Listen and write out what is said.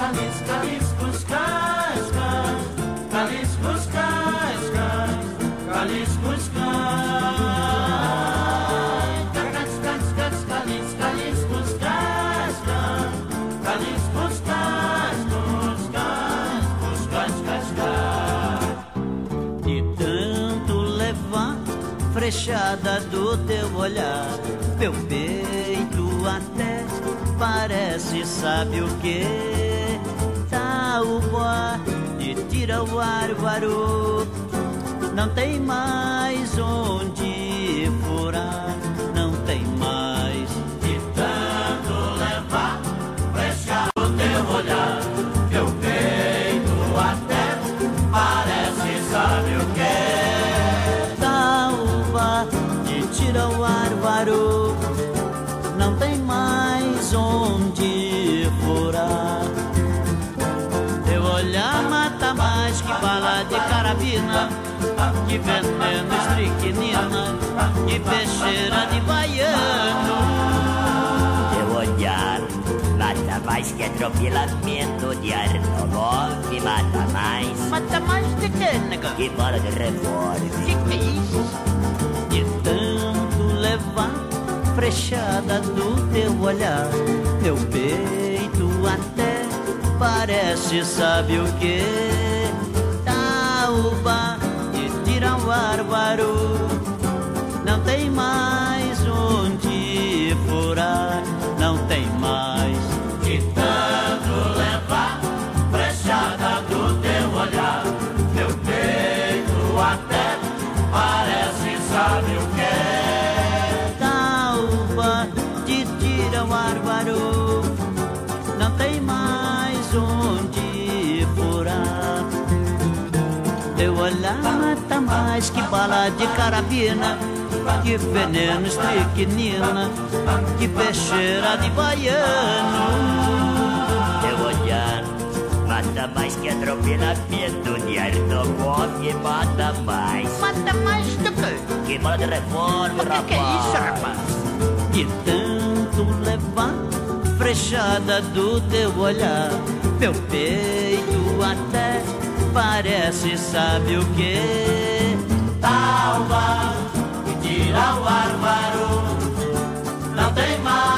caliscos, cascas, caliscos, cascas, caliscos, cascas, caliscos, cascas, caliscos, cascos, de tanto levar frechada do teu olhar, meu peito até parece, sabe o que? Tá o boa de tira o árvaro, não tem mais onde furar, não tem mais. De tanto levar frechado do teu olhar, teu peito até parece, sabe o que? Tá o boa de tira o árvaro, não tem mais onde furar. Teu olhar mata mais que bala de carabina, que veneno estricnina, que peixeira de baiano. Teu olhar mata mais que atropelamento de Arnolov, mata mais. Mata mais de que, nega? Que bala de revólver. Que é isso? De tanto levar frechada do teu olhar, meu peito até parece, sabe o que? Taúba de tira o árvaro, não tem mais onde furar, não tem mais. De tanto levar frechada do teu olhar, meu peito até parece, sabe o que? De tira o árvaro, não tem mais onde furar. Teu olhar mata mais que bala de carabina, que veneno estricnina, que peixeira de baiano. Teu olhar mata mais que atropelamento de Arnolov, mata mais. Mata mais do que? Que bala de revólver, rapaz. Que é isso, rapaz? De tanto levar frechada do teu olhar, meu peito até parece, sabe o que? Talva que tira o árvaro, não tem mais.